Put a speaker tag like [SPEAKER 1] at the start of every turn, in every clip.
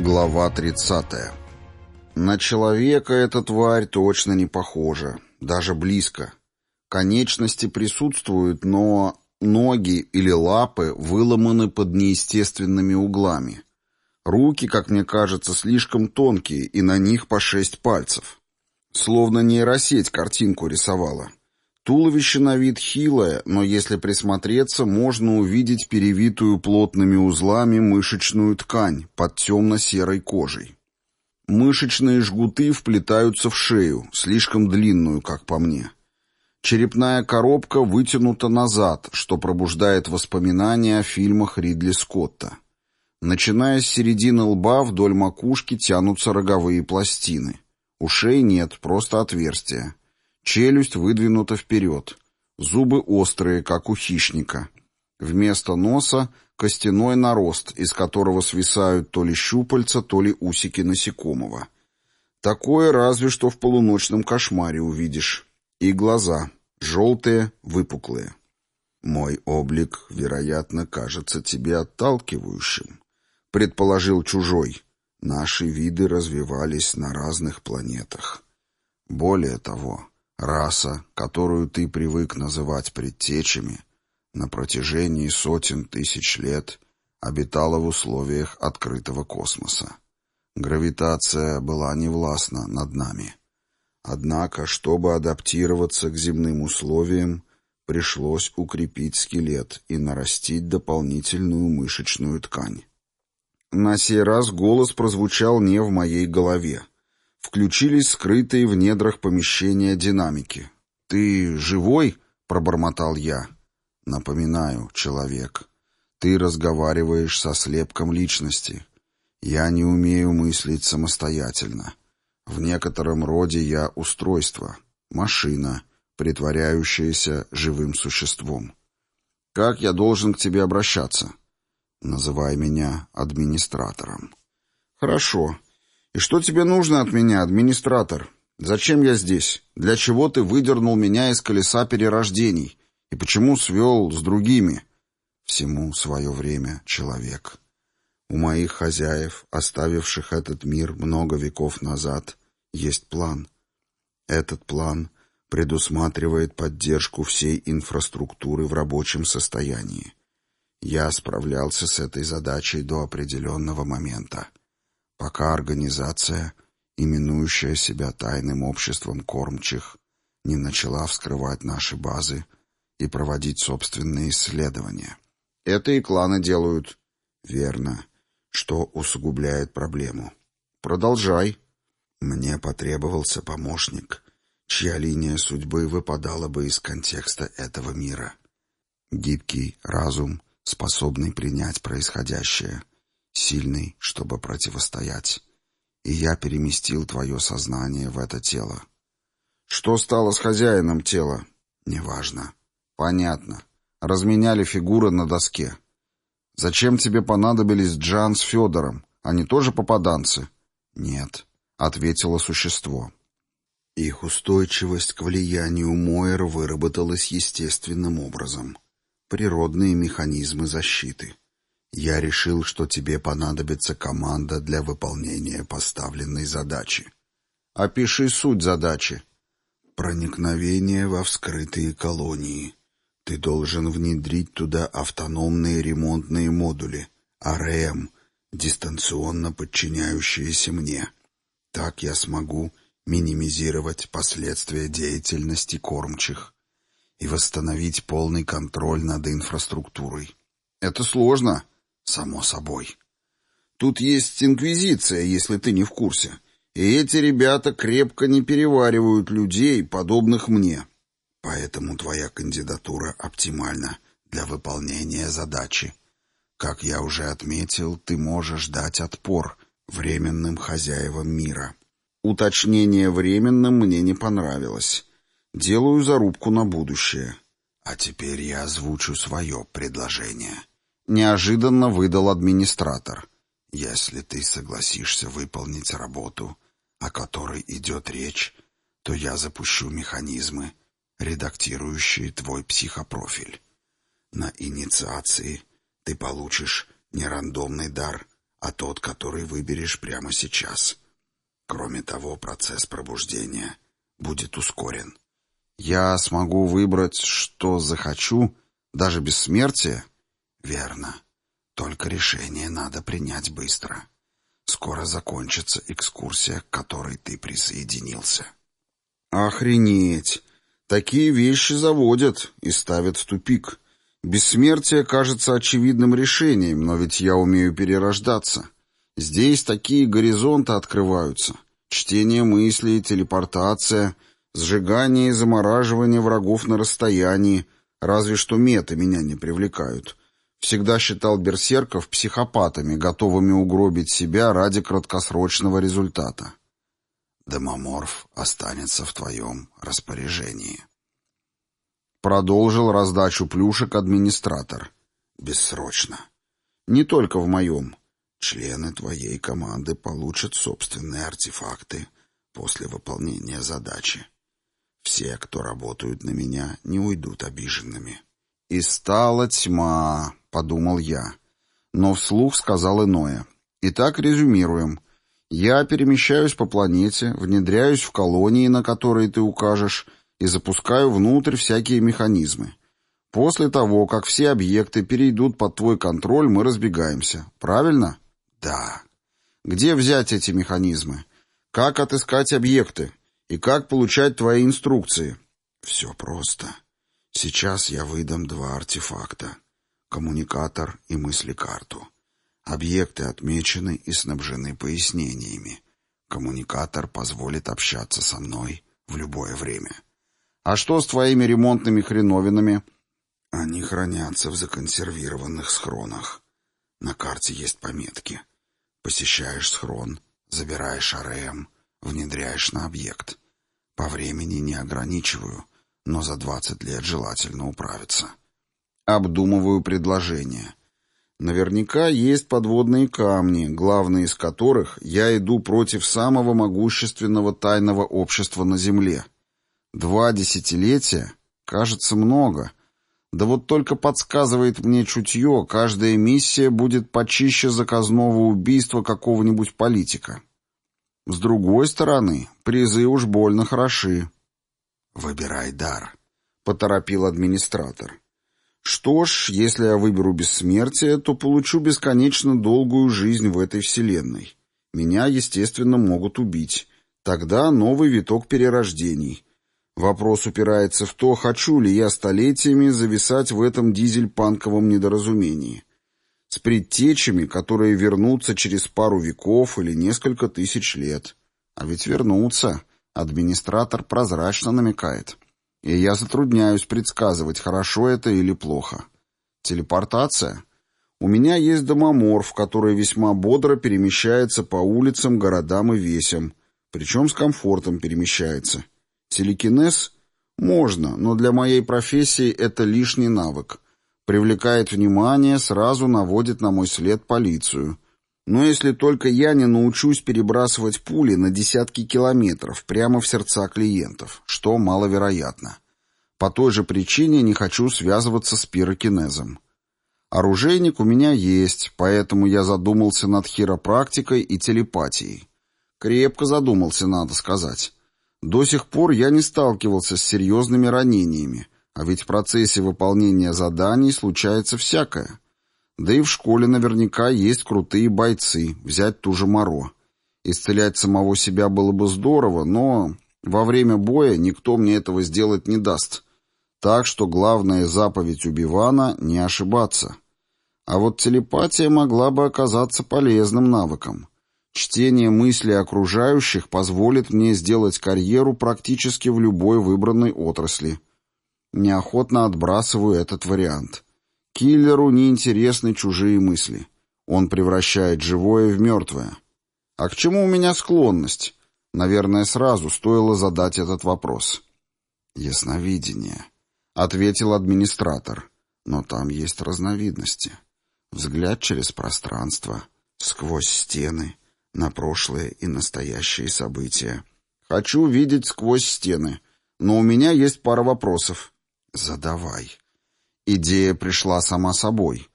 [SPEAKER 1] Глава 30. На человека эта тварь точно не похожа, даже близко. Конечности присутствуют, но ноги или лапы выломаны под неестественными углами. Руки, как мне кажется, слишком тонкие, и на них по 6 пальцев. Словно нейросеть картинку рисовала. Туловище на вид хилое, но если присмотреться, можно увидеть перевитую плотными узлами мышечную ткань под темно-серой кожей. Мышечные жгуты вплетаются в шею, слишком длинную, как по мне. Черепная коробка вытянута назад, что пробуждает воспоминания о фильмах Ридли Скотта. Начиная с середины лба вдоль макушки тянутся роговые пластины. Ушей нет, просто отверстия. Челюсть выдвинута вперед. Зубы острые, как у хищника. Вместо носа костяной нарост, из которого свисают то ли щупальца, то ли усики насекомого. Такое разве что в полуночном кошмаре увидишь. И глаза. Желтые, выпуклые. «Мой облик, вероятно, кажется тебе отталкивающим», — предположил чужой. «Наши виды развивались на разных планетах. Более того, раса, которую ты привык называть предтечами, на протяжении сотен тысяч лет обитала в условиях открытого космоса. Гравитация была невластна над нами. Однако, чтобы адаптироваться к земным условиям, пришлось укрепить скелет и нарастить дополнительную мышечную ткань. На сей раз голос прозвучал не в моей голове. Включились скрытые в недрах помещения динамики. «Ты живой?» — пробормотал я. «Напоминаю, человек, ты разговариваешь со слепком личности. Я не умею мыслить самостоятельно. В некотором роде я устройство, машина, притворяющаяся живым существом. Как я должен к тебе обращаться? Называй меня администратором». «Хорошо. И что тебе нужно от меня, администратор? Зачем я здесь? Для чего ты выдернул меня из колеса перерождений? И почему свел с другими?» «Всему свое время, человек. У моих хозяев, оставивших этот мир много веков назад, есть план. Этот план предусматривает поддержку всей инфраструктуры в рабочем состоянии. Я справлялся с этой задачей до определенного момента, пока организация, именующая себя тайным обществом кормчих, не начала вскрывать наши базы и проводить собственные исследования. Это и кланы делают. Верно, что усугубляет проблему. Продолжай. Мне потребовался помощник, чья линия судьбы выпадала бы из контекста этого мира. Гибкий разум, способный принять происходящее, сильный, чтобы противостоять. И я переместил твое сознание в это тело. Что стало с хозяином тела? Неважно. Понятно. Разменяли фигуры на доске. Зачем тебе понадобились Джан с Федором? Они тоже попаданцы? Нет, ответило существо. Их устойчивость к влиянию Мойр выработалась естественным образом. Природные механизмы защиты. Я решил, что тебе понадобится команда для выполнения поставленной задачи. Опиши суть задачи. Проникновение во вскрытые колонии. Ты должен внедрить туда автономные ремонтные модули, АРМ, дистанционно подчиняющиеся мне. Так я смогу минимизировать последствия деятельности кормчих и восстановить полный контроль над инфраструктурой. Это сложно, само собой. Тут есть инквизиция, если ты не в курсе. И эти ребята крепко не переваривают людей, подобных мне. Поэтому твоя кандидатура оптимальна для выполнения задачи. Как я уже отметил, ты можешь дать отпор временным хозяевам мира. Уточнение «временным» мне не понравилось. Делаю зарубку на будущее. А теперь я озвучу свое предложение. Неожиданно выдал администратор. Если ты согласишься выполнить работу, о которой идет речь, то я запущу механизмы, редактирующие твой психопрофиль. На инициации ты получишь не рандомный дар, а тот, который выберешь прямо сейчас. Кроме того, процесс пробуждения будет ускорен. Я смогу выбрать, что захочу, даже без смерти? Верно. Только решение надо принять быстро. Скоро закончится экскурсия, к которой ты присоединился. Охренеть! Такие вещи заводят и ставят в тупик. Бессмертие кажется очевидным решением, но ведь я умею перерождаться. Здесь такие горизонты открываются. Чтение мыслей, телепортация, сжигание и замораживание врагов на расстоянии. Разве что меты меня не привлекают. Всегда считал берсерков психопатами, готовыми угробить себя ради краткосрочного результата. Домоморф останется в твоем распоряжении. Продолжил раздачу плюшек администратор. Бессрочно. Не только в моем. Члены твоей команды получат собственные артефакты после выполнения задачи. Все, кто работают на меня, не уйдут обиженными. И стала тьма, подумал я. Но вслух сказал иное. Итак, резюмируем. Я перемещаюсь по планете, внедряюсь в колонии, на которые ты укажешь, и запускаю внутрь всякие механизмы. После того, как все объекты перейдут под твой контроль, мы разбегаемся. Правильно? Да. Где взять эти механизмы? Как отыскать объекты? И как получать твои инструкции? Все просто. Сейчас я выдам 2 артефакта. Коммуникатор и мыслекарту. Объекты отмечены и снабжены пояснениями. Коммуникатор позволит общаться со мной в любое время. А что с твоими ремонтными хреновинами? Они хранятся в законсервированных схронах. На карте есть пометки. Посещаешь схрон, забираешь АРМ, внедряешь на объект. По времени не ограничиваю, но за 20 лет желательно управиться. Обдумываю предложение. Наверняка есть подводные камни, главный из которых я иду против самого могущественного тайного общества на Земле. 2 десятилетия? Кажется, много. Да вот только подсказывает мне чутье, каждая миссия будет почище заказного убийства какого-нибудь политика. С другой стороны, призы уж больно хороши. «Выбирай дар», — поторопил администратор. «Что ж, если я выберу бессмертие, то получу бесконечно долгую жизнь в этой вселенной. Меня, естественно, могут убить. Тогда новый виток перерождений. Вопрос упирается в то, хочу ли я столетиями зависать в этом дизель-панковом недоразумении. С предтечами, которые вернутся через пару веков или несколько тысяч лет. А ведь вернутся. Администратор прозрачно намекает. И я затрудняюсь предсказывать, хорошо это или плохо. Телепортация? У меня есть домоморф, который весьма бодро перемещается по улицам, городам и весям. Причем с комфортом перемещается. Телекинез? Можно, но для моей профессии это лишний навык. Привлекает внимание, сразу наводит на мой след полицию. Но если только я не научусь перебрасывать пули на десятки километров прямо в сердца клиентов, что маловероятно. По той же причине не хочу связываться с пирокинезом. Оружейник у меня есть, поэтому я задумался над хиропрактикой и телепатией. Крепко задумался, надо сказать. До сих пор я не сталкивался с серьезными ранениями, а ведь в процессе выполнения заданий случается всякое. Да и в школе наверняка есть крутые бойцы, взять ту же Моро. Исцелять самого себя было бы здорово, но во время боя никто мне этого сделать не даст. Так что главная заповедь Убивана — не ошибаться. А вот телепатия могла бы оказаться полезным навыком. Чтение мыслей окружающих позволит мне сделать карьеру практически в любой выбранной отрасли. Неохотно отбрасываю этот вариант. Киллеру неинтересны чужие мысли. Он превращает живое в мертвое. А к чему у меня склонность? Наверное, сразу стоило задать этот вопрос. «Ясновидение», — ответил администратор. «Но там есть разновидности. Взгляд через пространство, сквозь стены, на прошлое и настоящие события. Хочу видеть сквозь стены, но у меня есть пара вопросов». «Задавай». Идея пришла сама собой.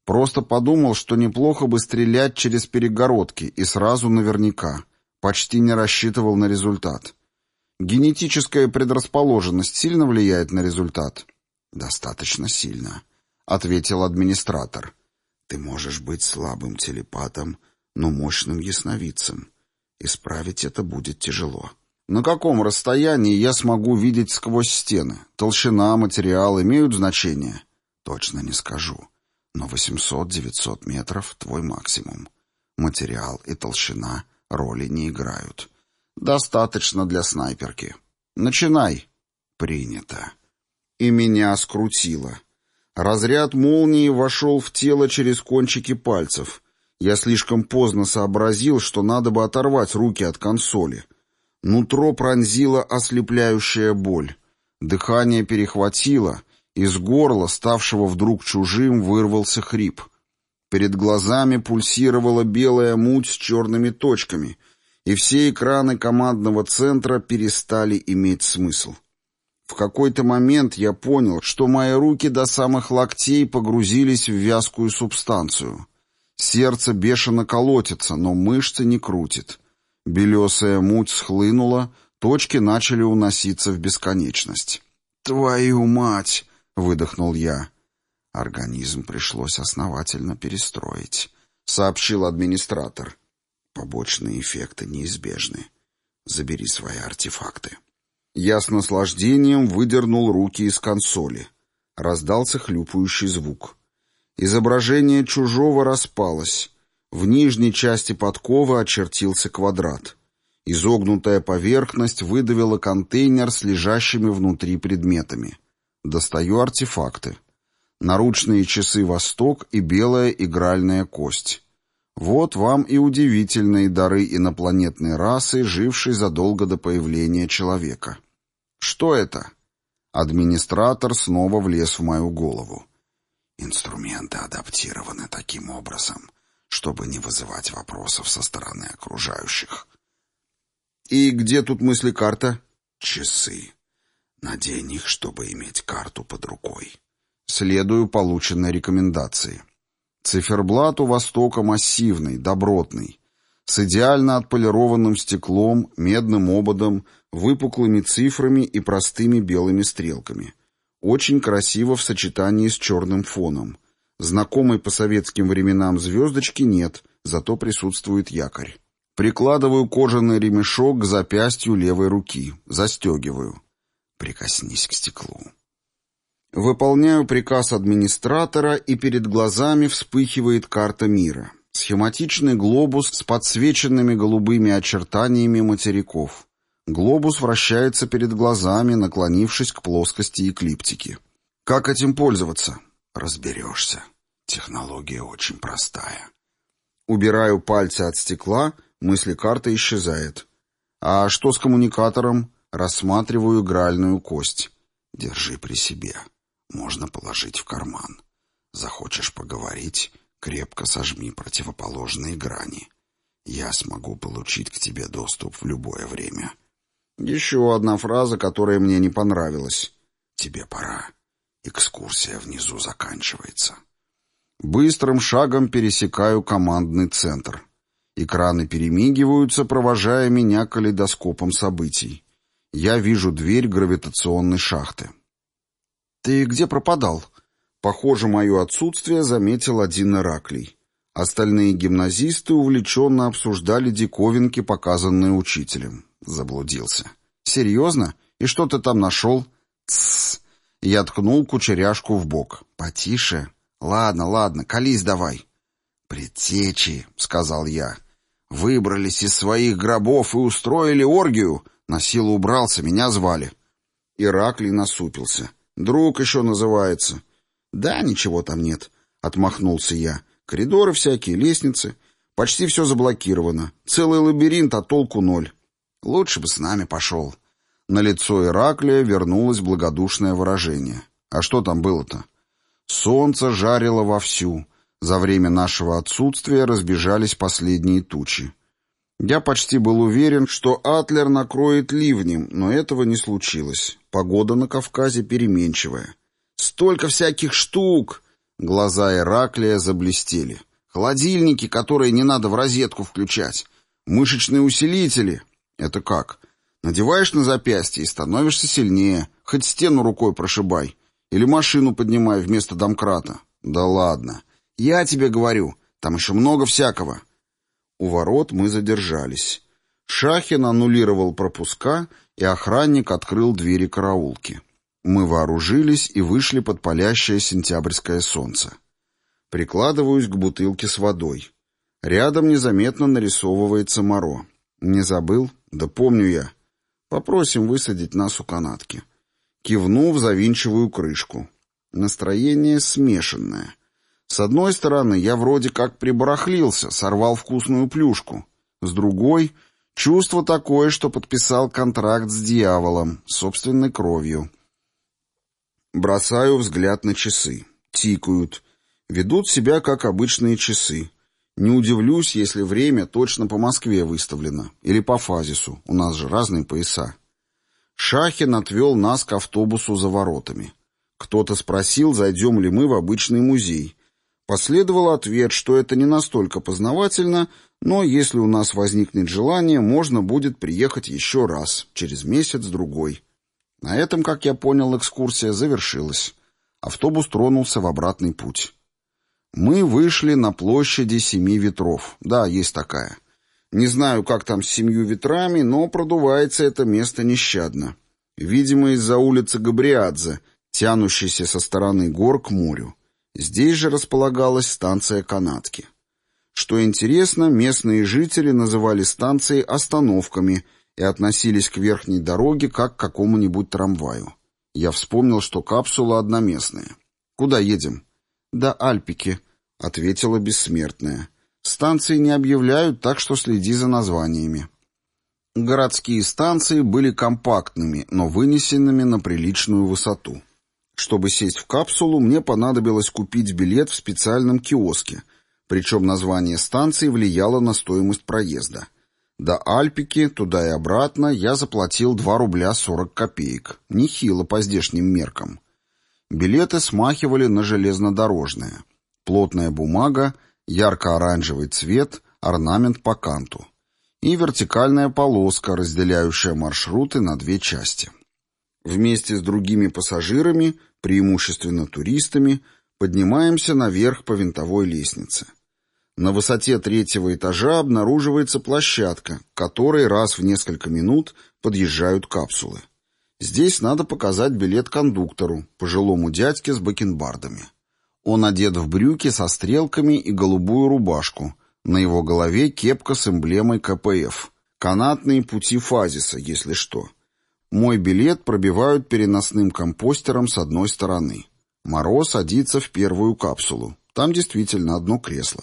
[SPEAKER 1] Просто подумал, что неплохо бы стрелять через перегородки и сразу наверняка. Почти не рассчитывал на результат. Генетическая предрасположенность сильно влияет на результат? Достаточно сильно, ответил администратор. Ты можешь быть слабым телепатом, но мощным ясновидцем. Исправить это будет тяжело. На каком расстоянии я смогу видеть сквозь стены? Толщина, материал имеют значение? Точно не скажу. Но 800-900 метров — твой максимум. Материал и толщина роли не играют. Достаточно для снайперки. Начинай. Принято. И меня скрутило. Разряд молнии вошел в тело через кончики пальцев. Я слишком поздно сообразил, что надо бы оторвать руки от консоли. Нутро пронзила ослепляющая боль. Дыхание перехватило. Из горла, ставшего вдруг чужим, вырвался хрип. Перед глазами пульсировала белая муть с черными точками, и все экраны командного центра перестали иметь смысл. В какой-то момент я понял, что мои руки до самых локтей погрузились в вязкую субстанцию. Сердце бешено колотится, но мышцы не крутит. Белесая муть схлынула, точки начали уноситься в бесконечность. «Твою мать!» — выдохнул я. «Организм пришлось основательно перестроить», — сообщил администратор. «Побочные эффекты неизбежны. Забери свои артефакты». Я с наслаждением выдернул руки из консоли. Раздался хлюпающий звук. Изображение чужого распалось. В нижней части подковы очертился квадрат. Изогнутая поверхность выдавила контейнер с лежащими внутри предметами. Достаю артефакты. Наручные часы «Восток» и белая игральная кость. Вот вам и удивительные дары инопланетной расы, жившей задолго до появления человека. Что это? Администратор снова влез в мою голову. Инструменты адаптированы таким образом, чтобы не вызывать вопросов со стороны окружающих. И где тут мысли-карта? Часы. Надень их, чтобы иметь карту под рукой. Следую полученной рекомендации. Циферблат у Востока массивный, добротный, с идеально отполированным стеклом, медным ободом, выпуклыми цифрами и простыми белыми стрелками. Очень красиво в сочетании с черным фоном. Знакомой по советским временам звездочки нет, зато присутствует якорь. Прикладываю кожаный ремешок к запястью левой руки, застегиваю. Прикоснись к стеклу. Выполняю приказ администратора, и перед глазами вспыхивает карта мира. Схематичный глобус с подсвеченными голубыми очертаниями материков. Глобус вращается перед глазами, наклонившись к плоскости эклиптики. Как этим пользоваться? Разберешься. Технология очень простая. Убираю пальцы от стекла, мысли-карта исчезает. А что с коммуникатором? Рассматриваю игральную кость. Держи при себе. Можно положить в карман. Захочешь поговорить, крепко сожми противоположные грани. Я смогу получить к тебе доступ в любое время. Еще одна фраза, которая мне не понравилась. Тебе пора. Экскурсия внизу заканчивается. Быстрым шагом пересекаю командный центр. Экраны перемигиваются, провожая меня калейдоскопом событий. Я вижу дверь гравитационной шахты. «Ты где пропадал?» Похоже, мое отсутствие заметил один Ираклий. Остальные гимназисты увлеченно обсуждали диковинки, показанные учителем. Заблудился. «Серьезно? И что ты там нашел?» «Тссс!» Я ткнул кучеряшку в бок. «Потише. Ладно, колись давай». «Предтечи», — сказал я. «Выбрались из своих гробов и устроили оргию. На силу убрался, меня звали». Ираклий насупился. «Друг еще называется». «Да, ничего там нет», — отмахнулся я. «Коридоры всякие, лестницы. Почти все заблокировано. Целый лабиринт, а толку ноль. Лучше бы с нами пошел». На лицо Ираклия вернулось благодушное выражение. «А что там было-то?» Солнце жарило вовсю. За время нашего отсутствия разбежались последние тучи. Я почти был уверен, что Атлер накроет ливнем, но этого не случилось. Погода на Кавказе переменчивая. «Столько всяких штук!» Глаза Ираклия заблестели. Холодильники, которые не надо в розетку включать. Мышечные усилители. Это как? Надеваешь на запястье и становишься сильнее. Хоть стену рукой прошибай. Или машину поднимай вместо домкрата. Да ладно. Я тебе говорю, там еще много всякого. У ворот мы задержались. Шахин аннулировал пропуска, и охранник открыл двери караулки. Мы вооружились и вышли под палящее сентябрьское солнце. Прикладываюсь к бутылке с водой. Рядом незаметно нарисовывается Моро. Не забыл? Да помню я. Попросим высадить нас у канатки. Кивнув, завинчиваю крышку. Настроение смешанное. С одной стороны, я вроде как прибарахлился, сорвал вкусную плюшку. С другой, чувство такое, что подписал контракт с дьяволом, собственной кровью. Бросаю взгляд на часы. Тикают. Ведут себя, как обычные часы. Не удивлюсь, если время точно по Москве выставлено. Или по Фазису. У нас же разные пояса. Шахин отвел нас к автобусу за воротами. Кто-то спросил, зайдем ли мы в обычный музей. Последовал ответ, что это не настолько познавательно, но если у нас возникнет желание, можно будет приехать еще раз, через месяц-другой. На этом, как я понял, экскурсия завершилась. Автобус тронулся в обратный путь. Мы вышли на площади Семи Ветров. Да, есть такая. Не знаю, как там с 7 ветрами, но продувается это место нещадно. Видимо, из-за улицы Габриадзе, тянущейся со стороны гор к морю. Здесь же располагалась станция канатки. Что интересно, местные жители называли станции остановками и относились к верхней дороге как к какому-нибудь трамваю. Я вспомнил, что капсула одноместная. «Куда едем?» «До Альпики», — ответила бессмертная. «Станции не объявляют, так что следи за названиями». Городские станции были компактными, но вынесенными на приличную высоту. Чтобы сесть в капсулу, мне понадобилось купить билет в специальном киоске, причем название станции влияло на стоимость проезда. До Альпики, туда и обратно, я заплатил 2 рубля 40 копеек. Нехило по здешним меркам. Билеты смахивали на железнодорожные. Плотная бумага, ярко-оранжевый цвет, орнамент по канту. И вертикальная полоска, разделяющая маршруты на 2 части. Вместе с другими пассажирами, преимущественно туристами, поднимаемся наверх по винтовой лестнице. На высоте 3-го этажа обнаруживается площадка, к которой раз в несколько минут подъезжают капсулы. Здесь надо показать билет кондуктору, пожилому дядьке с бакенбардами. Он одет в брюки со стрелками и голубую рубашку. На его голове кепка с эмблемой КПФ. Канатные пути Фазиса, если что. Мой билет пробивают переносным компостером с одной стороны. Моро садится в первую капсулу. Там действительно одно кресло.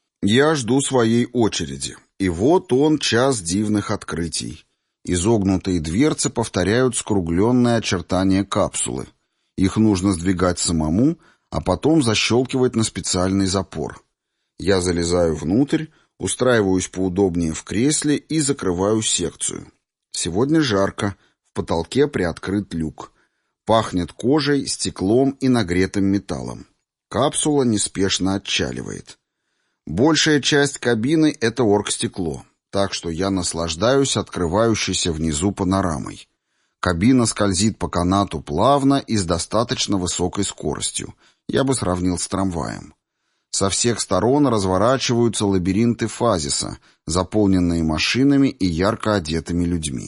[SPEAKER 1] Я жду своей очереди. И вот он, час дивных открытий. Изогнутые дверцы повторяют скругленные очертания капсулы. Их нужно сдвигать самому, а потом защелкивать на специальный запор. Я залезаю внутрь, устраиваюсь поудобнее в кресле и закрываю секцию. Сегодня жарко, в потолке приоткрыт люк. Пахнет кожей, стеклом и нагретым металлом. Капсула неспешно отчаливает. Большая часть кабины — это оргстекло, так что я наслаждаюсь открывающейся внизу панорамой. Кабина скользит по канату плавно и с достаточно высокой скоростью. Я бы сравнил с трамваем. Со всех сторон разворачиваются лабиринты Фазиса, заполненные машинами и ярко одетыми людьми.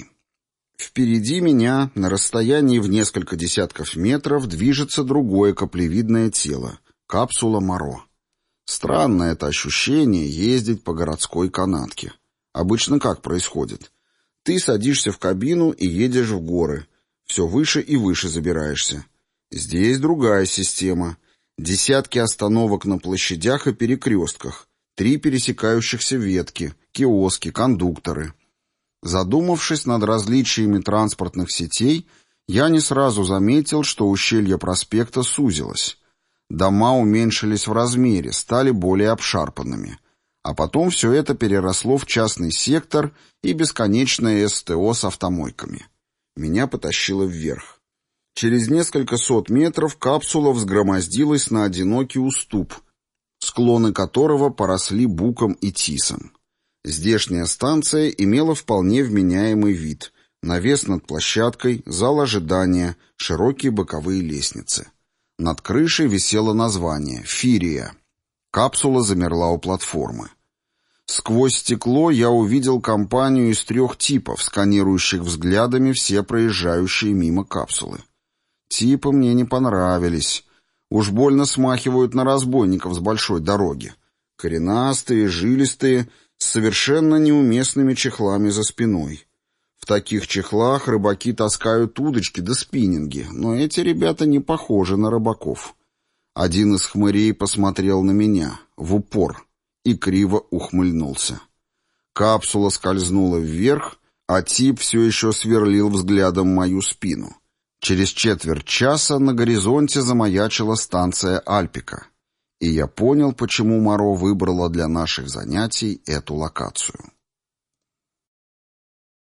[SPEAKER 1] Впереди меня, на расстоянии в несколько десятков метров, движется другое каплевидное тело — капсула Моро. Странно это ощущение ездить по городской канатке. Обычно как происходит? Ты садишься в кабину и едешь в горы. Все выше и выше забираешься. Здесь другая система. Десятки остановок на площадях и перекрестках. 3 пересекающихся ветки, киоски, кондукторы. Задумавшись над различиями транспортных сетей, я не сразу заметил, что ущелье проспекта сузилось. Дома уменьшились в размере, стали более обшарпанными. А потом все это переросло в частный сектор и бесконечное СТО с автомойками. Меня потащило вверх. Через несколько сот метров капсула взгромоздилась на одинокий уступ, склоны которого поросли буком и тисом. Здешняя станция имела вполне вменяемый вид. Навес над площадкой, зал ожидания, широкие боковые лестницы. Над крышей висело название «Фирия». Капсула замерла у платформы. Сквозь стекло я увидел компанию из 3 типов, сканирующих взглядами все проезжающие мимо капсулы. Типы мне не понравились. Уж больно смахивают на разбойников с большой дороги. Коренастые, жилистые, с совершенно неуместными чехлами за спиной. В таких чехлах рыбаки таскают удочки да спиннинги, но эти ребята не похожи на рыбаков. Один из хмырей посмотрел на меня, в упор, и криво ухмыльнулся. Капсула скользнула вверх, а тип все еще сверлил взглядом мою спину. Через четверть часа на горизонте замаячила станция Альпика, и я понял, почему Моро выбрала для наших занятий эту локацию.